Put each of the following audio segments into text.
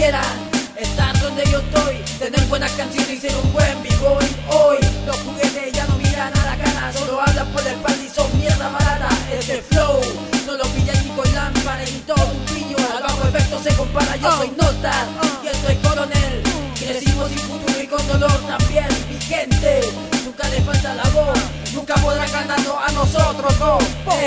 quisieran estar donde yo estoy, tener buenas canciones y ser un buen b-boy. Hoy los juguetes ya no miran a la cara, solo hablan por el pan y son mierda barata. Este flow no lo pillan ni con lámparas ni todo un brillo, al bajo efecto se compara. Yo soy Nota y estoy Coronel, crecimos sin futuro y con dolor también. Mi gente, nunca le falta la voz, nunca podrán ganarnos a nosotros, no.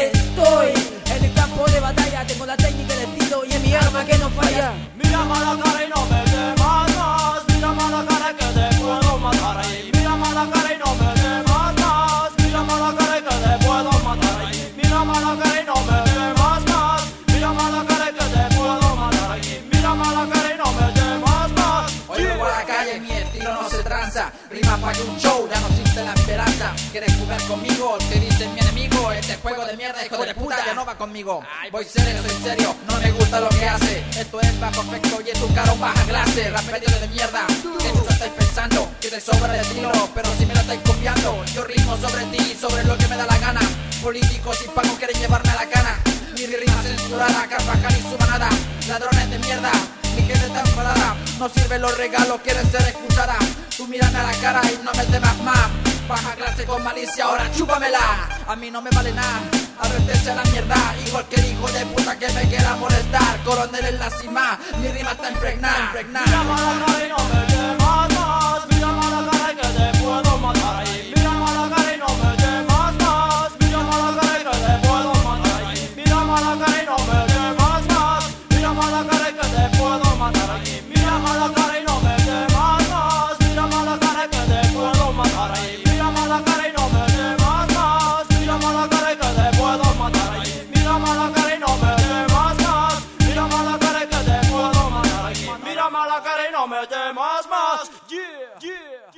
Estoy en el campo de batalla, tengo la técnica, el estilo y en mi arma que no falla. Mírame a la cara y no me temas más, mírame a la cara que te puedo matar ahí. Mírame a la cara y no me temas más, mírame a la cara que te puedo matar ahí. Mírame a la cara y no me temas más, mírame a la cara que te puedo matar ahí. Mírame a la cara y no me temas más. Hoy vengo a la calle, mi estilo no se tranza, rima para que un show, ya no existe la esperanza. ¿Quieres jugar conmigo? Te dicen mi enemigo, este juego de mierda, hijo de puta, ya no va conmigo. Voy serio, soy serio, no me gusta lo que hace. Esto es bajo efecto y es tu cara baja clase. Rapero de mierda, que tú estáis pensando que te sobra de estilo, pero si me lo estáis copiando, yo rimo sobre ti, sobre lo que me da la gana. Políticos y pagos quieren llevarme a la cana. Mi rima censurada, Carvajal y su manada, ladrones de mierda. Mi gente está enfadada, no sirven los regalos, quieren ser escuchada. Tú mírame a la cara y no me temas más. Baja clase con malicia, ahora chúpamela. A mí no me vale nada, arréstese a la mierda, igual que el hijo de puta que me quiera molestar. Coronel en la cima, mi rima está impregnada. Mírame a la cara y no me temas más, mírame a la cara que te puedo matar ahí. Mírame a la cara y no me temas más, mírame a la cara que te puedo matar ahí. Mírame a la cara y no me temas más, mírame a la cara que te puedo matar ahí. Mírame a la cara y no me temas más, mírame a la cara que te puedo matar ahí. Mírame a la cara y no me temas más, mírame a la cara que te puedo matar ahí. Mírame a la cara y no me temas más, mírame a la cara que te puedo matar ahí. Mírame a la cara y no me temas más. Yeah, yeah.